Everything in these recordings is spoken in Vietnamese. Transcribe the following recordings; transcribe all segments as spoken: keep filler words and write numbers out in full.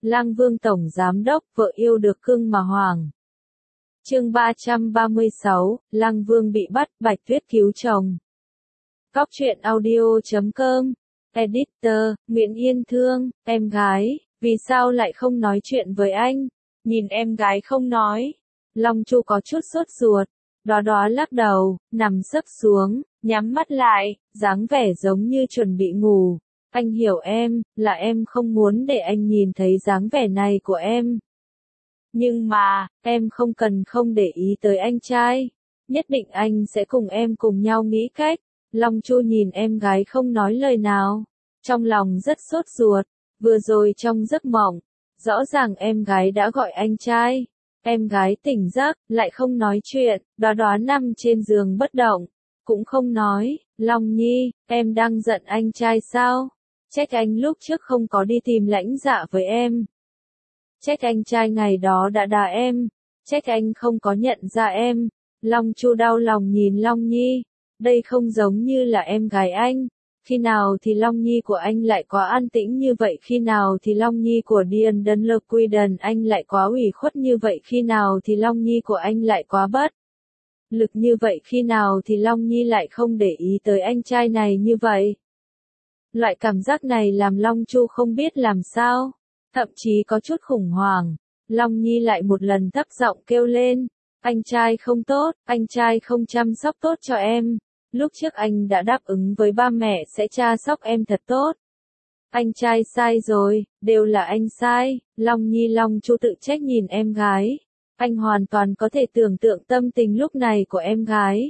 Lang Vương Tổng Giám Đốc, vợ yêu được cưng mà hoàng. Chương ba trăm ba mươi sáu, Lang Vương bị bắt, Bạch Tuyết cứu chồng. Góc truyện audio chấm com. Editor, Nguyễn Yên Thương, em gái, vì sao lại không nói chuyện với anh? Nhìn em gái không nói. Long Chu có chút sốt ruột. Đó đó lắc đầu, nằm sấp xuống, nhắm mắt lại, dáng vẻ giống như chuẩn bị ngủ. Anh hiểu em, là em không muốn để anh nhìn thấy dáng vẻ này của em. Nhưng mà, em không cần không để ý tới anh trai. Nhất định anh sẽ cùng em cùng nhau nghĩ cách. Long Chu nhìn em gái không nói lời nào. Trong lòng rất sốt ruột. Vừa rồi trong giấc mộng, rõ ràng em gái đã gọi anh trai. Em gái tỉnh giấc, lại không nói chuyện, đó đó nằm trên giường bất động. Cũng không nói, Long Nhi, em đang giận anh trai sao? Trách anh lúc trước không có đi tìm Lãnh Dạ với em. Trách anh trai ngày đó đã đá em. Trách anh không có nhận ra em. Long Chu đau lòng nhìn Long Nhi. Đây không giống như là em gái anh. Khi nào thì Long Nhi của anh lại quá an tĩnh như vậy, khi nào thì Long Nhi của Điền Đân Lơ Quy Đần anh lại quá ủy khuất như vậy, khi nào thì Long Nhi của anh lại quá bất lực như vậy, khi nào thì Long Nhi lại không để ý tới anh trai này như vậy. Loại cảm giác này làm Long Chu không biết làm sao, thậm chí có chút khủng hoảng. Long Nhi lại một lần thấp giọng kêu lên, anh trai không tốt, anh trai không chăm sóc tốt cho em. Lúc trước anh đã đáp ứng với ba mẹ sẽ chăm sóc em thật tốt. Anh trai sai rồi, đều là anh sai. Long Nhi Long Chu tự trách nhìn em gái. Anh hoàn toàn có thể tưởng tượng tâm tình lúc này của em gái.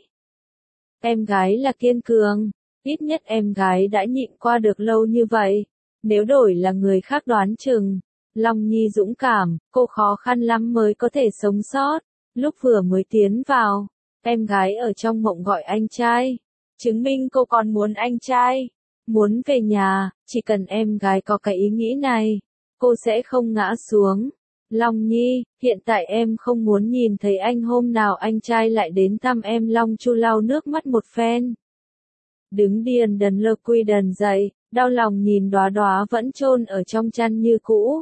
Em gái là kiên cường, ít nhất em gái đã nhịn qua được lâu như vậy. Nếu đổi là người khác đoán chừng, Long Nhi dũng cảm, cô khó khăn lắm mới có thể sống sót. Lúc vừa mới tiến vào, em gái ở trong mộng gọi anh trai, chứng minh cô còn muốn anh trai, muốn về nhà. Chỉ cần em gái có cái ý nghĩ này, cô sẽ không ngã xuống. Long Nhi, hiện tại em không muốn nhìn thấy anh, hôm nào anh trai lại đến thăm em. Long Chu lau nước mắt một phen. Đứng Điền Đần Lơ Quy Đần dậy, đau lòng nhìn Đóa Đóa vẫn chôn ở trong chăn như cũ.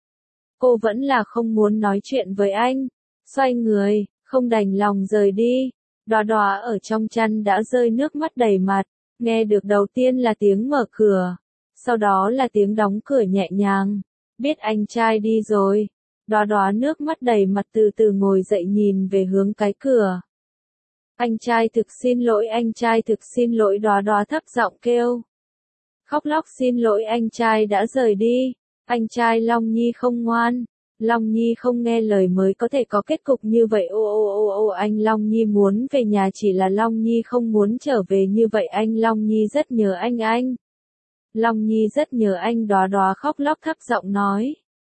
Cô vẫn là không muốn nói chuyện với anh. Xoay người, không đành lòng rời đi. Đóa Đóa ở trong chăn đã rơi nước mắt đầy mặt. Nghe được đầu tiên là tiếng mở cửa, sau đó là tiếng đóng cửa nhẹ nhàng. Biết anh trai đi rồi. Đóa Đóa nước mắt đầy mặt từ từ ngồi dậy nhìn về hướng cái cửa. Anh trai thực xin lỗi, anh trai thực xin lỗi. Đóa Đóa thấp giọng kêu. Khóc lóc xin lỗi, anh trai đã rời đi. Anh trai Long Nhi không ngoan. Long Nhi không nghe lời mới có thể có kết cục như vậy. Ô ô ô ô anh Long Nhi muốn về nhà, chỉ là Long Nhi không muốn trở về như vậy. Anh Long Nhi rất nhớ anh anh. Long Nhi rất nhớ anh. Đóa Đóa khóc lóc thấp giọng nói.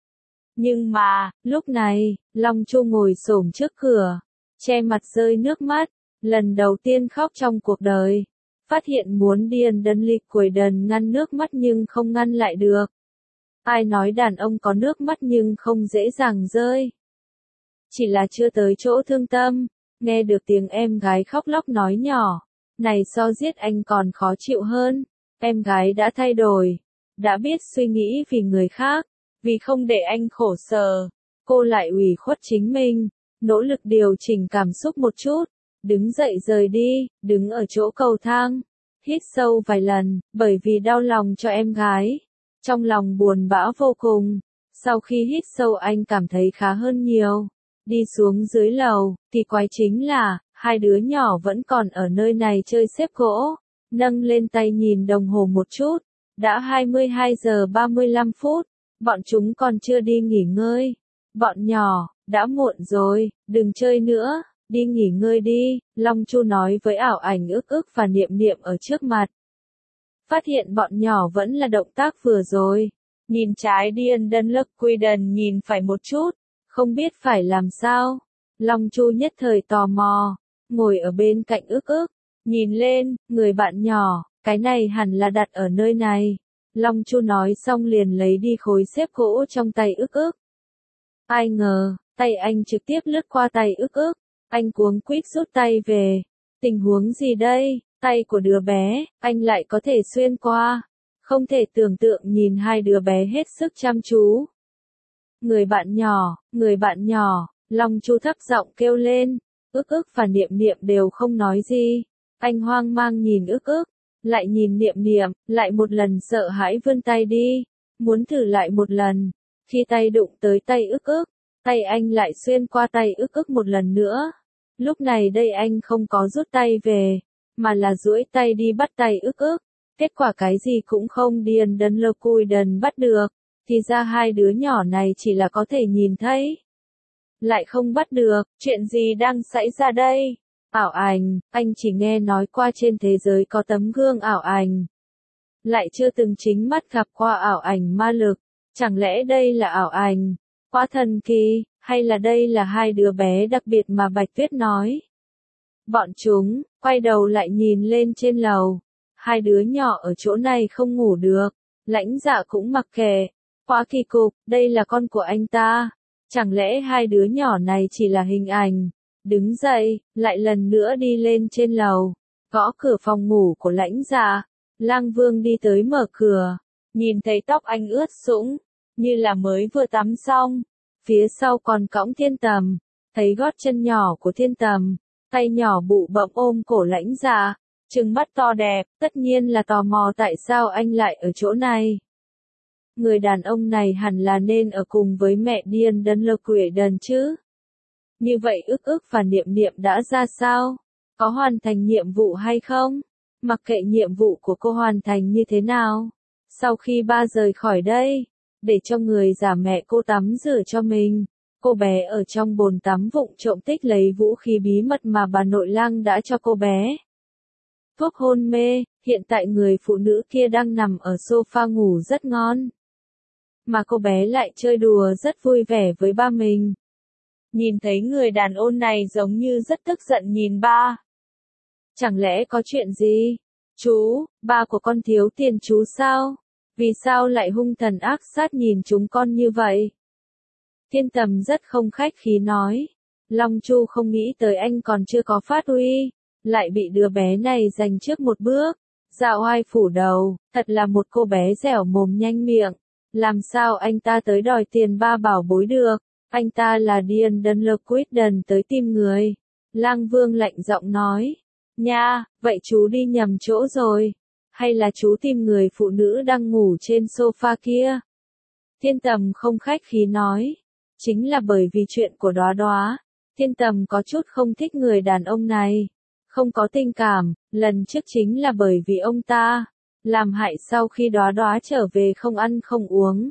Nhưng mà, lúc này, Long Chu ngồi xổm trước cửa, che mặt rơi nước mắt, lần đầu tiên khóc trong cuộc đời. Phát hiện muốn Điền Đân Lịch Quẩy Đần ngăn nước mắt nhưng không ngăn lại được. Ai nói đàn ông có nước mắt nhưng không dễ dàng rơi. Chỉ là chưa tới chỗ thương tâm. Nghe được tiếng em gái khóc lóc nói nhỏ, này so giết anh còn khó chịu hơn. Em gái đã thay đổi, đã biết suy nghĩ vì người khác, vì không để anh khổ sở. Cô lại ủy khuất chính mình, nỗ lực điều chỉnh cảm xúc một chút, đứng dậy rời đi, đứng ở chỗ cầu thang, hít sâu vài lần, bởi vì đau lòng cho em gái. Trong lòng buồn bã vô cùng. Sau khi hít sâu anh cảm thấy khá hơn nhiều. Đi xuống dưới lầu, thì quái chính là, hai đứa nhỏ vẫn còn ở nơi này chơi xếp gỗ. Nâng lên tay nhìn đồng hồ một chút, đã hai mươi hai giờ ba mươi lăm phút, bọn chúng còn chưa đi nghỉ ngơi. Bọn nhỏ, đã muộn rồi, đừng chơi nữa, đi nghỉ ngơi đi, Long Chu nói với ảo ảnh ức ức và niệm niệm ở trước mặt. Phát hiện bọn nhỏ vẫn là động tác vừa rồi. Nhìn trái Điền Đân Lơ Quy Đần, nhìn phải một chút, không biết phải làm sao. Long Chu nhất thời tò mò, ngồi ở bên cạnh ức ức, nhìn lên, người bạn nhỏ, cái này hẳn là đặt ở nơi này. Long Chu nói xong liền lấy đi khối xếp gỗ trong tay ức ức. Ai ngờ, tay anh trực tiếp lướt qua tay ức ức, anh cuống quýt rút tay về. Tình huống gì đây? Tay của đứa bé, anh lại có thể xuyên qua. Không thể tưởng tượng nhìn hai đứa bé hết sức chăm chú. Người bạn nhỏ, người bạn nhỏ, Long Chu thấp giọng kêu lên. Ức ức và Niệm Niệm đều không nói gì. Anh hoang mang nhìn ức ức, lại nhìn Niệm Niệm, lại một lần sợ hãi vươn tay đi, muốn thử lại một lần. Khi tay đụng tới tay ức ức, tay anh lại xuyên qua tay ức ức một lần nữa. Lúc này đây anh không có rút tay về, mà là duỗi tay đi bắt tay ức ức. Kết quả cái gì cũng không điền đần lơ cùi đần bắt được, thì ra hai đứa nhỏ này chỉ là có thể nhìn thấy, lại không bắt được. Chuyện gì đang xảy ra đây? Ảo ảnh, anh chỉ nghe nói qua trên thế giới có tấm gương ảo ảnh, lại chưa từng chính mắt gặp qua ảo ảnh ma lực. Chẳng lẽ đây là ảo ảnh? Quá thần kỳ, hay là đây là hai đứa bé đặc biệt mà Bạch Tuyết nói? Bọn chúng quay đầu lại nhìn lên trên lầu. Hai đứa nhỏ ở chỗ này không ngủ được, Lãnh Dạ cũng mặc kệ. Quá kỳ cục, đây là con của anh ta. Chẳng lẽ hai đứa nhỏ này chỉ là hình ảnh? Đứng dậy, lại lần nữa đi lên trên lầu, gõ cửa phòng ngủ của Lãnh Dạ. Lang Vương đi tới mở cửa, nhìn thấy tóc anh ướt sũng, như là mới vừa tắm xong. Phía sau còn cõng Thiên Tầm, thấy gót chân nhỏ của Thiên Tầm, tay nhỏ bụ bẫm ôm cổ Lãnh Dạ, trừng mắt to đẹp, tất nhiên là tò mò tại sao anh lại ở chỗ này. Người đàn ông này hẳn là nên ở cùng với mẹ điên đần lơ quỷ đần chứ. Như vậy ức ức và Niệm Niệm đã ra sao? Có hoàn thành nhiệm vụ hay không? Mặc kệ nhiệm vụ của cô hoàn thành như thế nào, sau khi ba rời khỏi đây, để cho người giả mẹ cô tắm rửa cho mình, cô bé ở trong bồn tắm vụng trộm tích lấy vũ khí bí mật mà bà nội Lang đã cho cô bé. Thuốc hôn mê, hiện tại người phụ nữ kia đang nằm ở sofa ngủ rất ngon. Mà cô bé lại chơi đùa rất vui vẻ với ba mình. Nhìn thấy người đàn ông này giống như rất tức giận nhìn ba. Chẳng lẽ có chuyện gì? Chú, ba của con thiếu tiền chú sao? Vì sao lại hung thần ác sát nhìn chúng con như vậy? Thiên Tầm rất không khách khí nói. Long Chu không nghĩ tới anh còn chưa có phát huy, lại bị đứa bé này giành trước một bước. Dạ oai phủ đầu, thật là một cô bé dẻo mồm nhanh miệng. Làm sao anh ta tới đòi tiền ba bảo bối được? Anh ta là điên đần lơ quýt đần tới tìm người. Lang Vương lạnh giọng nói. Nha, vậy chú đi nhầm chỗ rồi. Hay là chú tìm người phụ nữ đang ngủ trên sofa kia? Thiên Tầm không khách khí nói. Chính là bởi vì chuyện của Đóa Đóa, Thiên Tầm có chút không thích người đàn ông này. Không có tình cảm, lần trước chính là bởi vì ông ta làm hại sau khi Đóa Đóa trở về không ăn không uống.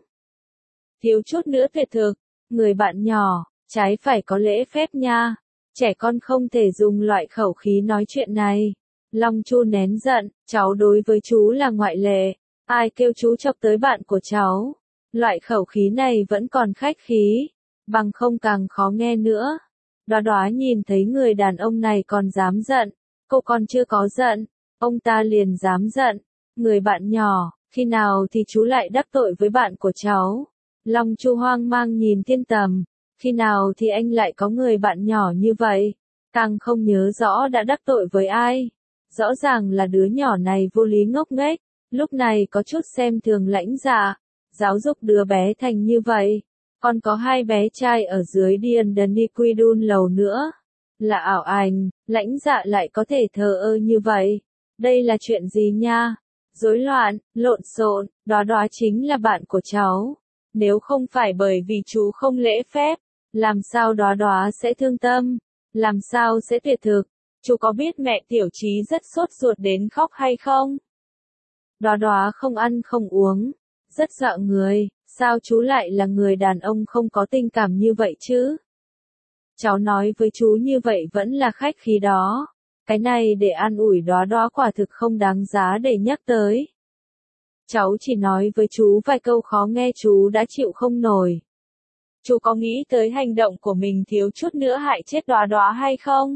Thiếu chút nữa tuyệt thực, người bạn nhỏ, trái phải có lễ phép nha. Trẻ con không thể dùng loại khẩu khí nói chuyện này. Long Chu nén giận, cháu đối với chú là ngoại lệ. Ai kêu chú chọc tới bạn của cháu? Loại khẩu khí này vẫn còn khách khí, bằng không càng khó nghe nữa. Đóa Đóa nhìn thấy người đàn ông này còn dám giận, cô còn chưa có giận, ông ta liền dám giận. Người bạn nhỏ, khi nào thì chú lại đắc tội với bạn của cháu? Long Chu hoang mang nhìn Thiên Tầm, khi nào thì anh lại có người bạn nhỏ như vậy? Càng không nhớ rõ đã đắc tội với ai. Rõ ràng là đứa nhỏ này vô lý ngốc nghếch, lúc này có chút xem thường Lãnh Dạ, giáo dục đứa bé thành như vậy. Còn có hai bé trai ở dưới điền đần đi quy đun lầu nữa. Là ảo ảnh, Lãnh Dạ lại có thể thờ ơ như vậy. Đây là chuyện gì nha? Rối loạn, lộn xộn, Đóa Đóa chính là bạn của cháu. Nếu không phải bởi vì chú không lễ phép, làm sao Đóa Đóa sẽ thương tâm? Làm sao sẽ tuyệt thực? Chú có biết mẹ Tiểu Trí rất sốt ruột đến khóc hay không? Đóa Đóa không ăn không uống, rất sợ người, sao chú lại là người đàn ông không có tình cảm như vậy chứ? Cháu nói với chú như vậy vẫn là khách khí đó. Cái này để an ủi Đóa Đóa quả thực không đáng giá để nhắc tới. Cháu chỉ nói với chú vài câu khó nghe chú đã chịu không nổi. Chú có nghĩ tới hành động của mình thiếu chút nữa hại chết Đóa Đóa hay không?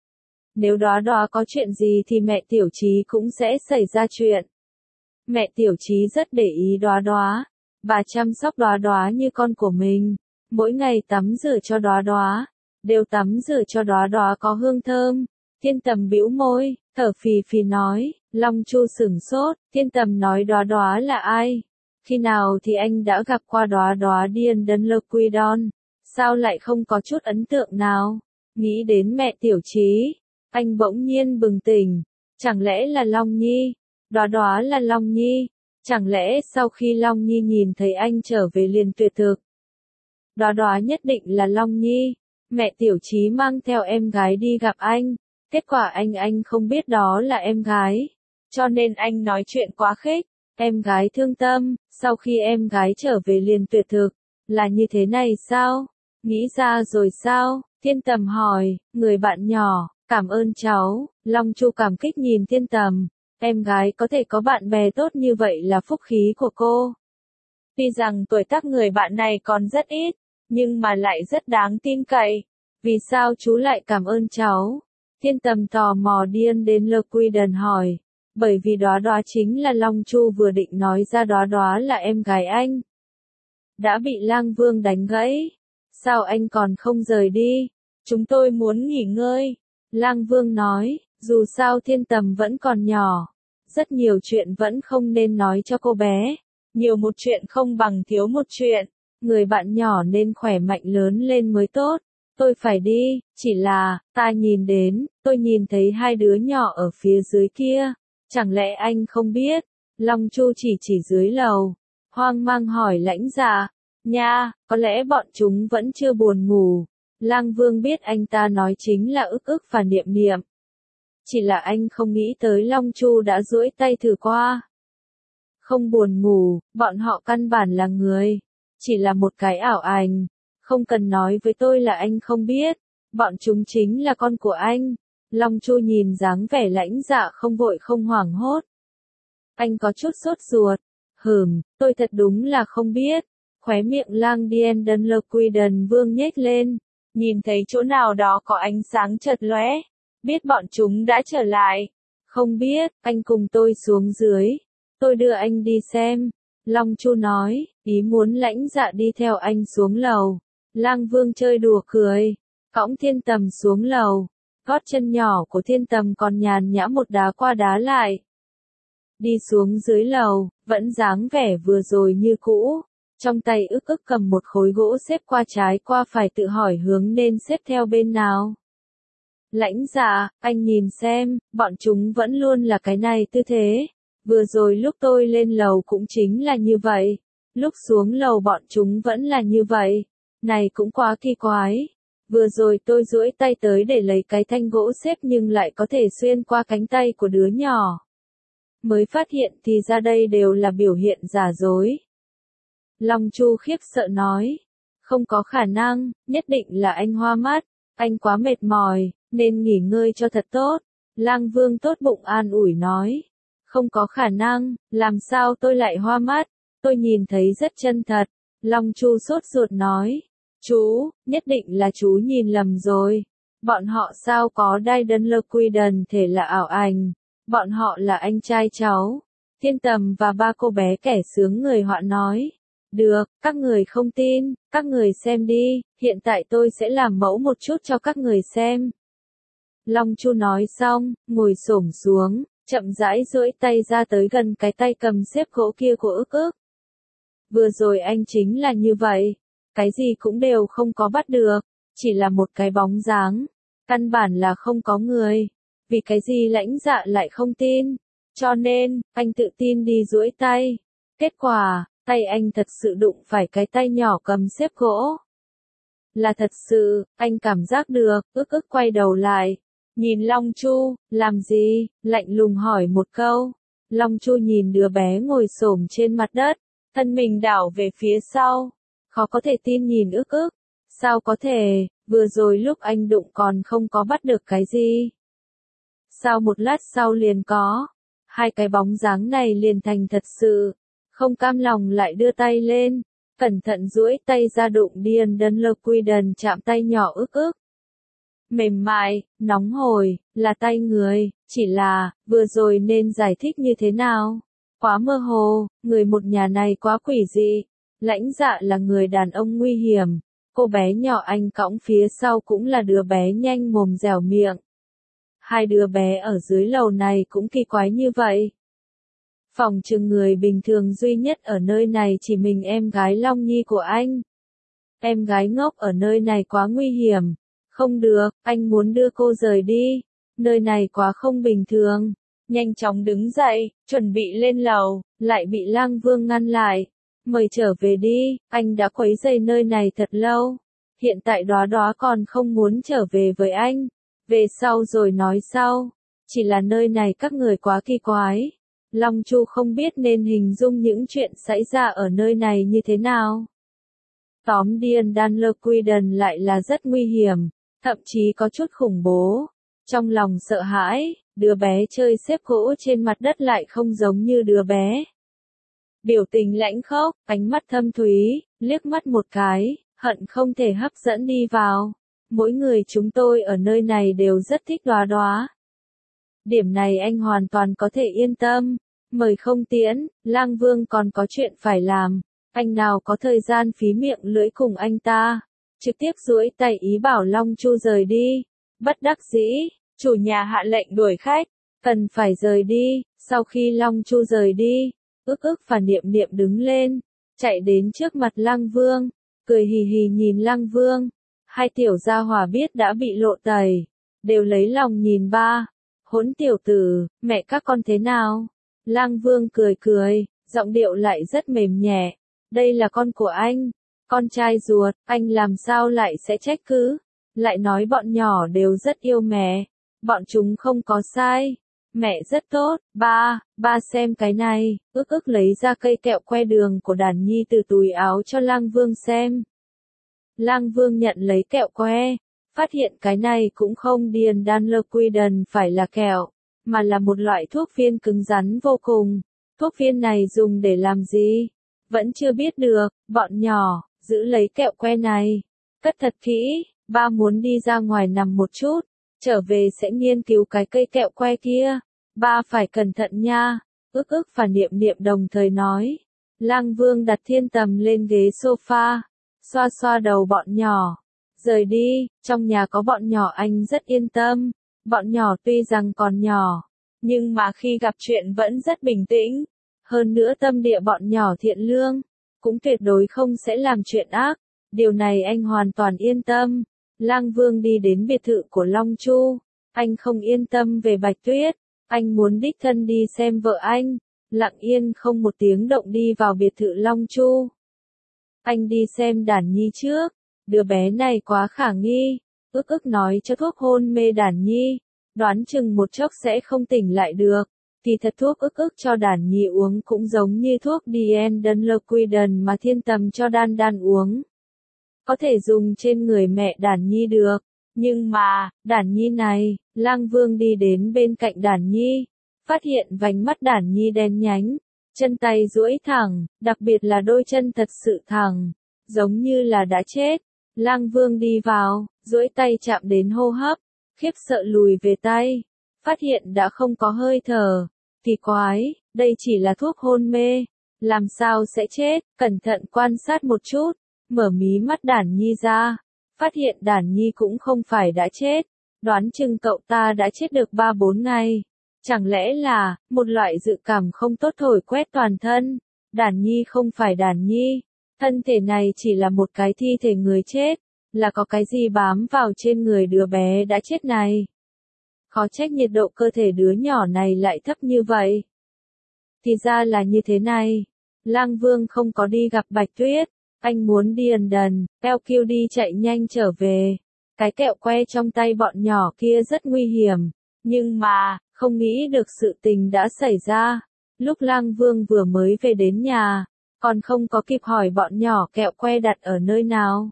Nếu Đóa Đóa có chuyện gì thì mẹ Tiểu Trí cũng sẽ xảy ra chuyện. Mẹ Tiểu Trí rất để ý Đóa Đóa, bà chăm sóc Đóa Đóa như con của mình, mỗi ngày tắm rửa cho Đóa Đóa, đều tắm rửa cho Đóa Đóa có hương thơm. Thiên Tầm bĩu môi, thở phì phì nói. Long Chu sửng sốt, Thiên Tầm nói Đóa Đóa là ai? Khi nào thì anh đã gặp qua đóa đóa điên đân lơ quy đon? Sao lại không có chút ấn tượng nào? Nghĩ đến mẹ Tiểu Trí, anh bỗng nhiên bừng tỉnh. Chẳng lẽ là Long Nhi? Đóa đóa là Long Nhi? Chẳng lẽ sau khi Long Nhi nhìn thấy anh trở về liền tuyệt thực? Đóa đóa nhất định là Long Nhi. Mẹ Tiểu Trí mang theo em gái đi gặp anh. Kết quả anh anh không biết đó là em gái. Cho nên anh nói chuyện quá khích. Em gái thương tâm, sau khi em gái trở về liền tuyệt thực. Là như thế này sao? Nghĩ ra rồi sao? Thiên Tầm hỏi, người bạn nhỏ, cảm ơn cháu. Long Chu cảm kích nhìn Thiên Tầm. Em gái có thể có bạn bè tốt như vậy là phúc khí của cô. Tuy rằng tuổi tác người bạn này còn rất ít, nhưng mà lại rất đáng tin cậy. Vì sao chú lại cảm ơn cháu? Thiên Tầm tò mò điên đến Lơ Quy Đần hỏi. Bởi vì đóa đóa chính là Long Chu vừa định nói ra đóa đóa là em gái anh. Đã bị Lang Vương đánh gãy. Sao anh còn không rời đi? Chúng tôi muốn nghỉ ngơi. Lang Vương nói, dù sao Thiên Tầm vẫn còn nhỏ. Rất nhiều chuyện vẫn không nên nói cho cô bé. Nhiều một chuyện không bằng thiếu một chuyện. Người bạn nhỏ nên khỏe mạnh lớn lên mới tốt. Tôi phải đi, chỉ là, ta nhìn đến, tôi nhìn thấy hai đứa nhỏ ở phía dưới kia. Chẳng lẽ anh không biết? Long Chu chỉ chỉ dưới lầu. Hoang mang hỏi Lãnh Dạ. Nha, có lẽ bọn chúng vẫn chưa buồn ngủ. Lang Vương biết anh ta nói chính là ức ức và niệm niệm. Chỉ là anh không nghĩ tới Long Chu đã duỗi tay thử qua. Không buồn ngủ, bọn họ căn bản là người. Chỉ là một cái ảo ảnh. Không cần nói với tôi là anh không biết. Bọn chúng chính là con của anh. Long Chu nhìn dáng vẻ Lãnh Dạ không vội không hoảng hốt. Anh có chút sốt ruột. Hừm, tôi thật đúng là không biết. Khóe miệng Lang Điên Đân Lơ Quy Đần Vương nhếch lên. Nhìn thấy chỗ nào đó có ánh sáng chợt lóe. Biết bọn chúng đã trở lại. Không biết, anh cùng tôi xuống dưới. Tôi đưa anh đi xem. Long Chu nói, ý muốn Lãnh Dạ đi theo anh xuống lầu. Lang Vương chơi đùa cười. Cõng Thiên Tầm xuống lầu. Gót chân nhỏ của Thiên Tầm còn nhàn nhã một đá qua đá lại. Đi xuống dưới lầu, vẫn dáng vẻ vừa rồi như cũ. Trong tay ức ức cầm một khối gỗ xếp qua trái qua phải tự hỏi hướng nên xếp theo bên nào. Lãnh Dạ, anh nhìn xem, bọn chúng vẫn luôn là cái này tư thế. Vừa rồi lúc tôi lên lầu cũng chính là như vậy. Lúc xuống lầu bọn chúng vẫn là như vậy. Này cũng quá kỳ quái. Vừa rồi tôi duỗi tay tới để lấy cái thanh gỗ xếp nhưng lại có thể xuyên qua cánh tay của đứa nhỏ. Mới phát hiện thì ra đây đều là biểu hiện giả dối. Long Chu khiếp sợ nói. Không có khả năng, nhất định là anh hoa mắt. Anh quá mệt mỏi, nên nghỉ ngơi cho thật tốt. Lang Vương tốt bụng an ủi nói. Không có khả năng, làm sao tôi lại hoa mắt? Tôi nhìn thấy rất chân thật. Long Chu sốt ruột nói. Chú, nhất định là chú nhìn lầm rồi. Bọn họ sao có đai đân lơ quy đần thể là ảo ảnh. Bọn họ là anh trai cháu. Thiên Tầm và ba cô bé kẻ sướng người họa nói. Được, các người không tin, các người xem đi, hiện tại tôi sẽ làm mẫu một chút cho các người xem. Long Chu nói xong, ngồi xổm xuống, chậm rãi duỗi tay ra tới gần cái tay cầm xếp gỗ kia của ức ức. Vừa rồi anh chính là như vậy. Cái gì cũng đều không có bắt được, chỉ là một cái bóng dáng, căn bản là không có người. Vì cái gì Lãnh Dạ lại không tin? Cho nên, anh tự tin đi duỗi tay. Kết quả, tay anh thật sự đụng phải cái tay nhỏ cầm xếp gỗ. Là thật sự, anh cảm giác được, ức ức quay đầu lại. Nhìn Long Chu, làm gì? Lạnh lùng hỏi một câu. Long Chu nhìn đứa bé ngồi xổm trên mặt đất, thân mình đảo về phía sau. Khó có thể tin nhìn ức ức. Sao có thể, vừa rồi lúc anh đụng còn không có bắt được cái gì. Sao một lát sau liền có. Hai cái bóng dáng này liền thành thật sự. Không cam lòng lại đưa tay lên. Cẩn thận duỗi tay ra đụng điên đân lơ quy đần chạm tay nhỏ ức ức. Mềm mại, nóng hổi, là tay người, chỉ là, vừa rồi nên giải thích như thế nào? Quá mơ hồ, người một nhà này quá quỷ dị. Lãnh Dạ là người đàn ông nguy hiểm. Cô bé nhỏ anh cõng phía sau cũng là đứa bé nhanh mồm dẻo miệng. Hai đứa bé ở dưới lầu này cũng kỳ quái như vậy. Phòng trừng người bình thường duy nhất ở nơi này chỉ mình em gái Long Nhi của anh. Em gái ngốc ở nơi này quá nguy hiểm. Không được, anh muốn đưa cô rời đi. Nơi này quá không bình thường. Nhanh chóng đứng dậy, chuẩn bị lên lầu, lại bị Lang Vương ngăn lại. Mời trở về đi, anh đã quấy rầy nơi này thật lâu. Hiện tại Đóa Đóa còn không muốn trở về với anh. Về sau rồi nói sau. Chỉ là nơi này các người quá kỳ quái. Long Chu không biết nên hình dung những chuyện xảy ra ở nơi này như thế nào. Tóm điên Dunloquiden lại là rất nguy hiểm, thậm chí có chút khủng bố. Trong lòng sợ hãi, đứa bé chơi xếp gỗ trên mặt đất lại không giống như đứa bé. Biểu tình lãnh khốc, ánh mắt thâm thúy, liếc mắt một cái, hận không thể hấp dẫn đi vào. Mỗi người chúng tôi ở nơi này đều rất thích Đóa Đóa. Điểm này anh hoàn toàn có thể yên tâm. Mời không tiễn, Lang Vương còn có chuyện phải làm. Anh nào có thời gian phí miệng lưỡi cùng anh ta. Trực tiếp duỗi tay ý bảo Long Chu rời đi. Bất đắc dĩ, chủ nhà hạ lệnh đuổi khách. Cần phải rời đi. Sau khi Long Chu rời đi, ức ức và niệm niệm đứng lên. Chạy đến trước mặt Lang Vương. Cười hì hì nhìn Lang Vương. Hai tiểu gia hỏa biết đã bị lộ tẩy. Đều lấy lòng nhìn ba. Hỗn tiểu tử, mẹ các con thế nào? Lang Vương cười cười, giọng điệu lại rất mềm nhẹ. Đây là con của anh, con trai ruột, anh làm sao lại sẽ trách cứ? Lại nói bọn nhỏ đều rất yêu mẹ, bọn chúng không có sai. Mẹ rất tốt, ba, ba xem cái này, ức ức lấy ra cây kẹo que đường của Đàn Nhi từ túi áo cho Lang Vương xem. Lang Vương nhận lấy kẹo que, phát hiện cái này cũng không điên Dunloquiden phải là kẹo, mà là một loại thuốc viên cứng rắn vô cùng. Thuốc viên này dùng để làm gì? Vẫn chưa biết được, bọn nhỏ, giữ lấy kẹo que này. Cất thật kỹ, ba muốn đi ra ngoài nằm một chút, trở về sẽ nghiên cứu cái cây kẹo que kia. Ba phải cẩn thận nha, ức ức và niệm niệm đồng thời nói. Lang Vương đặt Thiên Tầm lên ghế sofa, xoa xoa đầu bọn nhỏ. Rời đi, trong nhà có bọn nhỏ anh rất yên tâm. Bọn nhỏ tuy rằng còn nhỏ, nhưng mà khi gặp chuyện vẫn rất bình tĩnh. Hơn nữa tâm địa bọn nhỏ thiện lương, cũng tuyệt đối không sẽ làm chuyện ác. Điều này anh hoàn toàn yên tâm. Lang Vương đi đến biệt thự của Long Chu. Anh không yên tâm về Bạch Tuyết. Anh muốn đích thân đi xem vợ anh. Lặng yên không một tiếng động đi vào biệt thự Long Chu. Anh đi xem Đàn Nhi trước. Đứa bé này quá khả nghi. Ức ức nói cho thuốc hôn mê Đàn Nhi. Đoán chừng một chốc sẽ không tỉnh lại được. Thì thật thuốc ức ức cho Đàn Nhi uống cũng giống như thuốc Dien Dunloquiden mà Thiên Tầm cho Đan Đan uống. Có thể dùng trên người mẹ Đàn Nhi được. Nhưng mà, Đàn Nhi này, Lang Vương đi đến bên cạnh Đàn Nhi. Phát hiện vành mắt Đàn Nhi đen nhánh. Chân tay duỗi thẳng, đặc biệt là đôi chân thật sự thẳng. Giống như là đã chết. Lang Vương đi vào, duỗi tay chạm đến hô hấp. Khiếp sợ lùi về tay. Phát hiện đã không có hơi thở. Kỳ quái, đây chỉ là thuốc hôn mê. Làm sao sẽ chết? Cẩn thận quan sát một chút. Mở mí mắt Đàn Nhi ra. Phát hiện Đàn Nhi cũng không phải đã chết. Đoán chừng cậu ta đã chết được ba bốn ngày. Chẳng lẽ là, một loại dự cảm không tốt thổi quét toàn thân. Đàn Nhi không phải Đàn Nhi. Thân thể này chỉ là một cái thi thể người chết. Là có cái gì bám vào trên người đứa bé đã chết này. Khó trách nhiệt độ cơ thể đứa nhỏ này lại thấp như vậy. Thì ra là như thế này. Lang Vương không có đi gặp Bạch Tuyết. Anh muốn đi ẩn đần, eo kêu đi chạy nhanh trở về. Cái kẹo que trong tay bọn nhỏ kia rất nguy hiểm. Nhưng mà, không nghĩ được sự tình đã xảy ra. Lúc Lang Vương vừa mới về đến nhà, còn không có kịp hỏi bọn nhỏ kẹo que đặt ở nơi nào.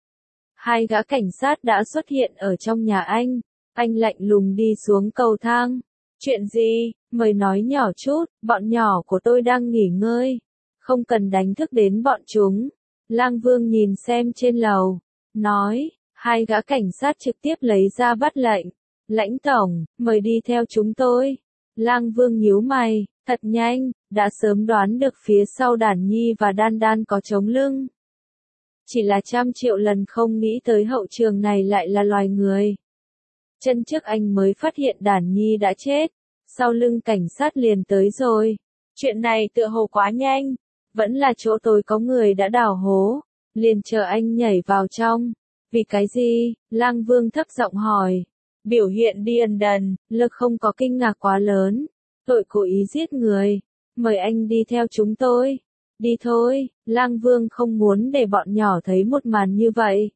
Hai gã cảnh sát đã xuất hiện ở trong nhà anh. Anh lạnh lùng đi xuống cầu thang. Chuyện gì? Mời nói nhỏ chút, bọn nhỏ của tôi đang nghỉ ngơi. Không cần đánh thức đến bọn chúng. Lang Vương nhìn xem trên lầu. Nói, hai gã cảnh sát trực tiếp lấy ra bắt lệnh. Lãnh tổng, mời đi theo chúng tôi. Lang Vương nhíu mày, thật nhanh, đã sớm đoán được phía sau Đàn Nhi và Đan Đan có chống lưng. Chỉ là trăm triệu lần không nghĩ tới hậu trường này lại là loài người. Chân trước anh mới phát hiện Đàn Nhi đã chết, sau lưng cảnh sát liền tới rồi. Chuyện này tựa hồ quá nhanh, vẫn là chỗ tối có người đã đào hố, liền chờ anh nhảy vào trong. Vì cái gì? Lang Vương thấp giọng hỏi. Biểu hiện đi ẩn đần, Lực không có kinh ngạc quá lớn. Tội cố ý giết người. Mời anh đi theo chúng tôi. Đi thôi, Lang Vương không muốn để bọn nhỏ thấy một màn như vậy.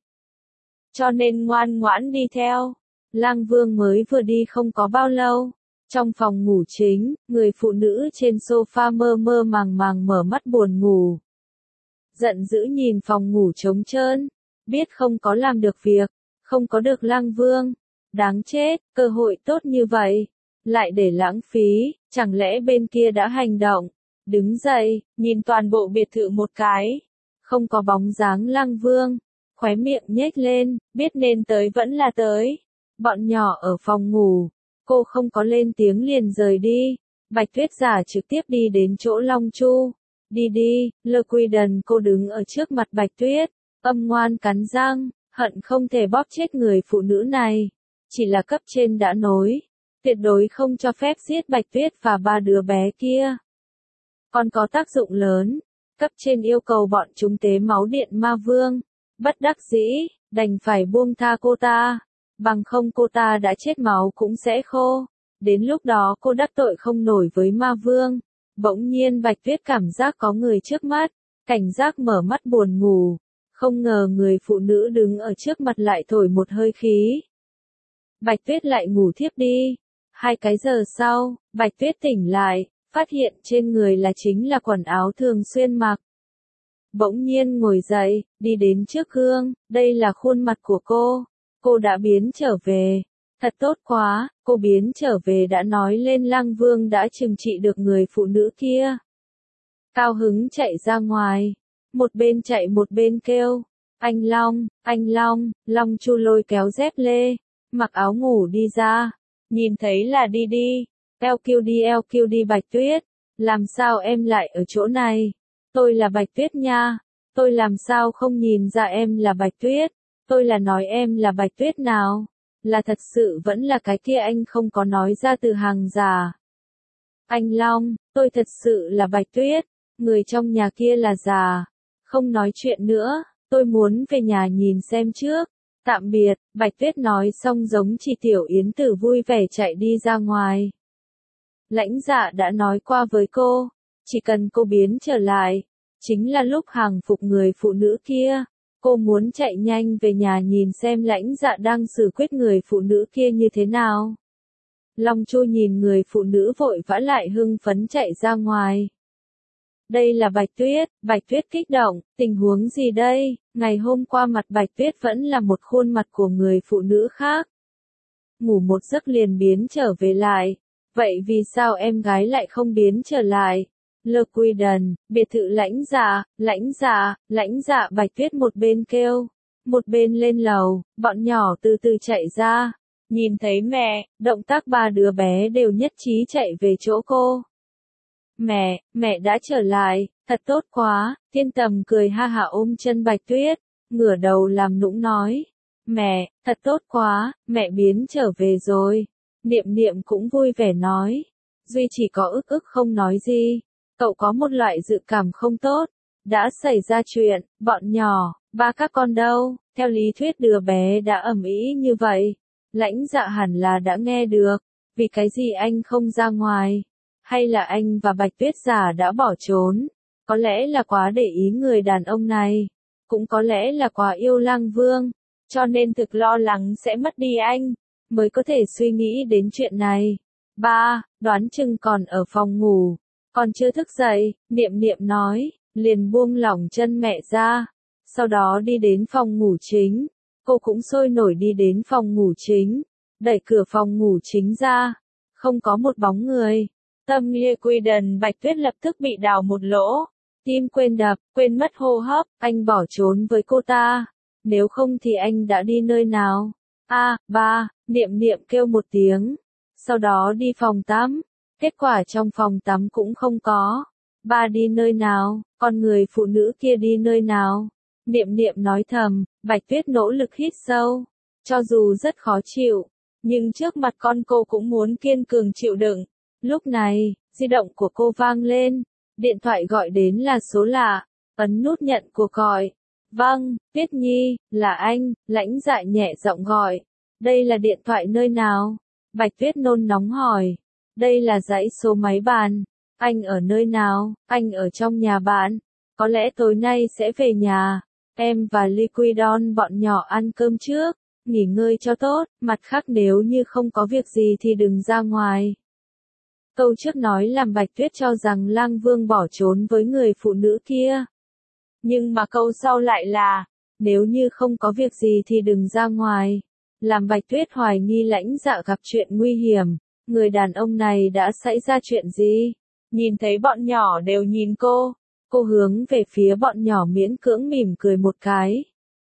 Cho nên ngoan ngoãn đi theo. Lang Vương mới vừa đi không có bao lâu. Trong phòng ngủ chính, người phụ nữ trên sofa mơ mơ màng màng mở mắt buồn ngủ. Giận dữ nhìn phòng ngủ trống trơn. Biết không có làm được việc, không có được Lang Vương. Đáng chết, cơ hội tốt như vậy. Lại để lãng phí, chẳng lẽ bên kia đã hành động. Đứng dậy, nhìn toàn bộ biệt thự một cái. Không có bóng dáng Lang Vương. Khóe miệng nhếch lên, biết nên tới vẫn là tới. Bọn nhỏ ở phòng ngủ. Cô không có lên tiếng liền rời đi. Bạch Tuyết giả trực tiếp đi đến chỗ Long Chu. Đi đi, Lơ Quy Đần cô đứng ở trước mặt Bạch Tuyết. Âm ngoan cắn răng, hận không thể bóp chết người phụ nữ này. Chỉ là cấp trên đã nói. Tuyệt đối không cho phép giết Bạch Tuyết và ba đứa bé kia. Còn có tác dụng lớn. Cấp trên yêu cầu bọn chúng tế máu điện ma vương. Bất đắc dĩ, đành phải buông tha cô ta. Bằng không cô ta đã chết máu cũng sẽ khô. Đến lúc đó cô đắc tội không nổi với ma vương. Bỗng nhiên Bạch Tuyết cảm giác có người trước mắt. Cảnh giác mở mắt buồn ngủ. Không ngờ người phụ nữ đứng ở trước mặt lại thổi một hơi khí. Bạch Tuyết lại ngủ thiếp đi. Hai cái giờ sau, Bạch Tuyết tỉnh lại, phát hiện trên người là chính là quần áo thường xuyên mặc. Bỗng nhiên ngồi dậy, đi đến trước gương, đây là khuôn mặt của cô. Cô đã biến trở về. Thật tốt quá, cô biến trở về đã nói lên Lang Vương đã trừng trị được người phụ nữ kia. Cao hứng chạy ra ngoài. Một bên chạy một bên kêu. Anh Long, anh Long, Long Chu lôi kéo dép lê. Mặc áo ngủ đi ra. Nhìn thấy là đi đi. Eo kêu đi eo kêu đi Bạch Tuyết. Làm sao em lại ở chỗ này? Tôi là Bạch Tuyết nha. Tôi làm sao không nhìn ra em là Bạch Tuyết? Tôi là nói em là Bạch Tuyết nào? Là thật sự vẫn là cái kia anh không có nói ra từ hàng giả. Anh Long, tôi thật sự là Bạch Tuyết. Người trong nhà kia là già. Không nói chuyện nữa, tôi muốn về nhà nhìn xem trước. Tạm biệt, Bạch Tuyết nói xong giống chỉ tiểu yến tử vui vẻ chạy đi ra ngoài. Lãnh Dạ đã nói qua với cô, chỉ cần cô biến trở lại, chính là lúc hàng phục người phụ nữ kia. Cô muốn chạy nhanh về nhà nhìn xem Lãnh Dạ đang xử quyết người phụ nữ kia như thế nào. Long Chu nhìn người phụ nữ vội vã lại hưng phấn chạy ra ngoài. Đây là Bạch Tuyết, Bạch Tuyết kích động, tình huống gì đây? Ngày hôm qua mặt Bạch Tuyết vẫn là một khuôn mặt của người phụ nữ khác. Ngủ một giấc liền biến trở về lại. Vậy vì sao em gái lại không biến trở lại? Lơ Quy Đần, biệt thự Lãnh Dạ, Lãnh Dạ, Lãnh Dạ Bạch Tuyết một bên kêu. Một bên lên lầu, bọn nhỏ từ từ chạy ra. Nhìn thấy mẹ, động tác ba đứa bé đều nhất trí chạy về chỗ cô. Mẹ, mẹ đã trở lại, thật tốt quá. Thiên Tầm cười ha hả ôm chân Bạch Tuyết, ngửa đầu làm nũng nói. Mẹ, thật tốt quá, mẹ biến trở về rồi. Niệm Niệm cũng vui vẻ nói. Duy chỉ có ức ức không nói gì. Cậu có một loại dự cảm không tốt. Đã xảy ra chuyện, bọn nhỏ, ba các con đâu, theo lý thuyết đứa bé đã ầm ĩ như vậy. Lãnh Dạ hẳn là đã nghe được. Vì cái gì anh không ra ngoài? Hay là anh và Bạch Tuyết giả đã bỏ trốn? Có lẽ là quá để ý người đàn ông này. Cũng có lẽ là quá yêu Lang Vương. Cho nên thực lo lắng sẽ mất đi anh. Mới có thể suy nghĩ đến chuyện này. Ba, đoán chừng còn ở phòng ngủ. Còn chưa thức dậy, Niệm Niệm nói. Liền buông lỏng chân mẹ ra. Sau đó đi đến phòng ngủ chính. Cô cũng sôi nổi đi đến phòng ngủ chính. Đẩy cửa phòng ngủ chính ra. Không có một bóng người. Tâm Lê Quy Đần Bạch Tuyết lập tức bị đào một lỗ. Tim quên đập, quên mất hô hấp, anh bỏ trốn với cô ta. Nếu không thì anh đã đi nơi nào? A, à, ba, Niệm Niệm kêu một tiếng. Sau đó đi phòng tắm. Kết quả trong phòng tắm cũng không có. Ba đi nơi nào? Còn người phụ nữ kia đi nơi nào? Niệm Niệm nói thầm. Bạch Tuyết nỗ lực hít sâu. Cho dù rất khó chịu, nhưng trước mặt con cô cũng muốn kiên cường chịu đựng. Lúc này, di động của cô vang lên, điện thoại gọi đến là số lạ, ấn nút nhận cuộc gọi. Vâng, Tuyết Nhi, là anh, Lãnh Dạ nhẹ giọng gọi. Đây là điện thoại nơi nào? Bạch Tuyết nôn nóng hỏi. Đây là dãy số máy bàn. Anh ở nơi nào? Anh ở trong nhà bạn. Có lẽ tối nay sẽ về nhà. Em và Liquidon bọn nhỏ ăn cơm trước, nghỉ ngơi cho tốt, mặt khác nếu như không có việc gì thì đừng ra ngoài. Câu trước nói làm Bạch Tuyết cho rằng Lang Vương bỏ trốn với người phụ nữ kia. Nhưng mà câu sau lại là, nếu như không có việc gì thì đừng ra ngoài. Làm Bạch Tuyết hoài nghi Lãnh Dạ gặp chuyện nguy hiểm, người đàn ông này đã xảy ra chuyện gì? Nhìn thấy bọn nhỏ đều nhìn cô, cô hướng về phía bọn nhỏ miễn cưỡng mỉm cười một cái.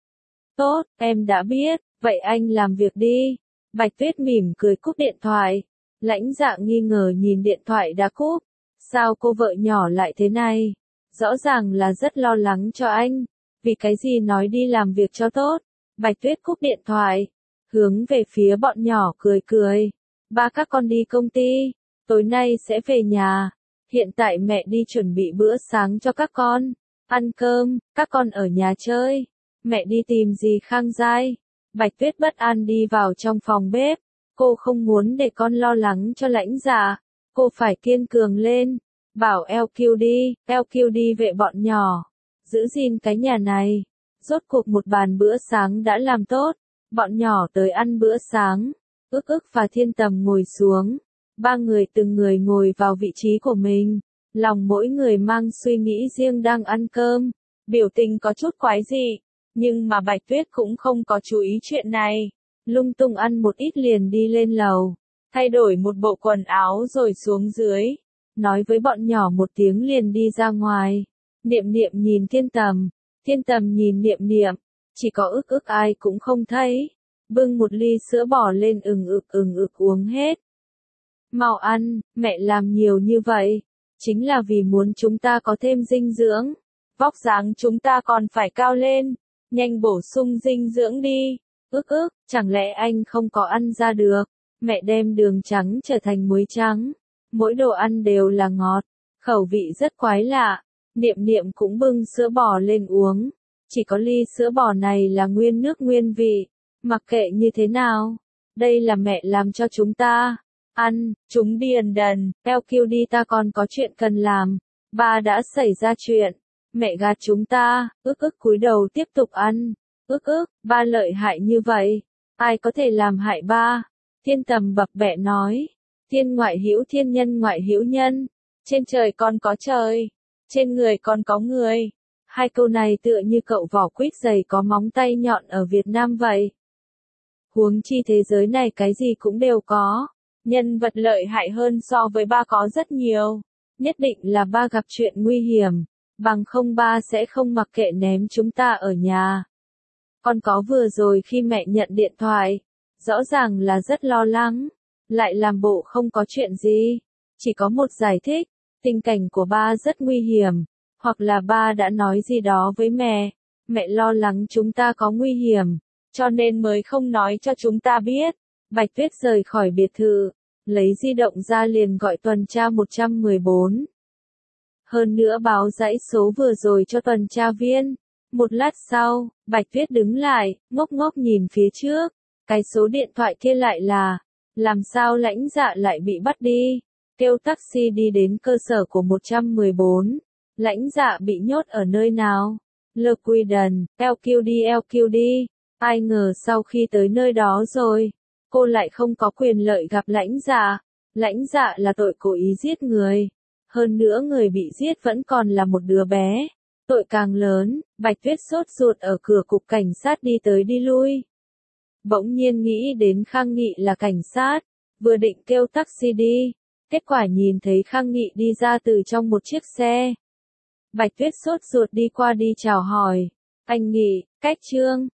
Tốt, em đã biết, vậy anh làm việc đi. Bạch Tuyết mỉm cười cúp điện thoại. Lãnh Dạ nghi ngờ nhìn điện thoại đã cúp. Sao cô vợ nhỏ lại thế này? Rõ ràng là rất lo lắng cho anh. Vì cái gì nói đi làm việc cho tốt. Bạch Tuyết cúp điện thoại. Hướng về phía bọn nhỏ cười cười. Ba các con đi công ty. Tối nay sẽ về nhà. Hiện tại mẹ đi chuẩn bị bữa sáng cho các con. Ăn cơm, các con ở nhà chơi. Mẹ đi tìm dì Khang Giai. Bạch Tuyết bất an đi vào trong phòng bếp. Cô không muốn để con lo lắng cho Lãnh Dạ. Cô phải kiên cường lên. Bảo lờ quy đi, lờ quy đi vệ bọn nhỏ. Giữ gìn cái nhà này. Rốt cuộc một bàn bữa sáng đã làm tốt. Bọn nhỏ tới ăn bữa sáng. Ức ức và Thiên Tầm ngồi xuống. Ba người từng người ngồi vào vị trí của mình. Lòng mỗi người mang suy nghĩ riêng đang ăn cơm. Biểu tình có chút quái dị. Nhưng mà Bạch Tuyết cũng không có chú ý chuyện này. Lung tung ăn một ít liền đi lên lầu. Thay đổi một bộ quần áo rồi xuống dưới. Nói với bọn nhỏ một tiếng liền đi ra ngoài. Niệm Niệm nhìn Thiên Tầm. Thiên Tầm nhìn Niệm Niệm. Chỉ có ức ức ai cũng không thấy. Bưng một ly sữa bò lên ừng ực ừng ực uống hết. Mau ăn, mẹ làm nhiều như vậy. Chính là vì muốn chúng ta có thêm dinh dưỡng. Vóc dáng chúng ta còn phải cao lên. Nhanh bổ sung dinh dưỡng đi. Ức ức, chẳng lẽ anh không có ăn ra được? Mẹ đem đường trắng trở thành muối trắng. Mỗi đồ ăn đều là ngọt. Khẩu vị rất quái lạ. Niệm Niệm cũng bưng sữa bò lên uống. Chỉ có ly sữa bò này là nguyên nước nguyên vị. Mặc kệ như thế nào. Đây là mẹ làm cho chúng ta. Ăn, chúng điền đần, lờ quy đi ta còn có chuyện cần làm. Ba đã xảy ra chuyện. Mẹ gạt chúng ta, ức ức cúi đầu tiếp tục ăn. Ức ức, ba lợi hại như vậy. Ai có thể làm hại ba? Thiên Tầm bập bẹ nói. Thiên ngoại hữu thiên nhân ngoại hữu nhân. Trên trời còn có trời. Trên người còn có người. Hai câu này tựa như cậu vỏ quýt dày có móng tay nhọn ở Việt Nam vậy. Huống chi thế giới này cái gì cũng đều có. Nhân vật lợi hại hơn so với ba có rất nhiều. Nhất định là ba gặp chuyện nguy hiểm. Bằng không ba sẽ không mặc kệ ném chúng ta ở nhà. Còn có vừa rồi khi mẹ nhận điện thoại. Rõ ràng là rất lo lắng. Lại làm bộ không có chuyện gì. Chỉ có một giải thích. Tình cảnh của ba rất nguy hiểm. Hoặc là ba đã nói gì đó với mẹ. Mẹ lo lắng chúng ta có nguy hiểm. Cho nên mới không nói cho chúng ta biết. Bạch Tuyết rời khỏi biệt thự. Lấy di động ra liền gọi tuần tra một trăm mười bốn. Hơn nữa báo dãy số vừa rồi cho tuần tra viên. Một lát sau, Bạch Tuyết đứng lại, ngốc ngốc nhìn phía trước. Cái số điện thoại kia lại là, làm sao Lãnh Dạ lại bị bắt đi? Kêu taxi đi đến cơ sở của một trăm mười bốn. Lãnh Dạ bị nhốt ở nơi nào? Liquidon, lờ quy đi lờ quy đi. Ai ngờ sau khi tới nơi đó rồi, cô lại không có quyền lợi gặp Lãnh Dạ. Lãnh Dạ là tội cố ý giết người. Hơn nữa người bị giết vẫn còn là một đứa bé. Tội càng lớn, Bạch Tuyết sốt ruột ở cửa cục cảnh sát đi tới đi lui. Bỗng nhiên nghĩ đến Khang Nghị là cảnh sát, vừa định kêu taxi đi, kết quả nhìn thấy Khang Nghị đi ra từ trong một chiếc xe. Bạch Tuyết sốt ruột đi qua đi chào hỏi, anh Nghị, cách Trương,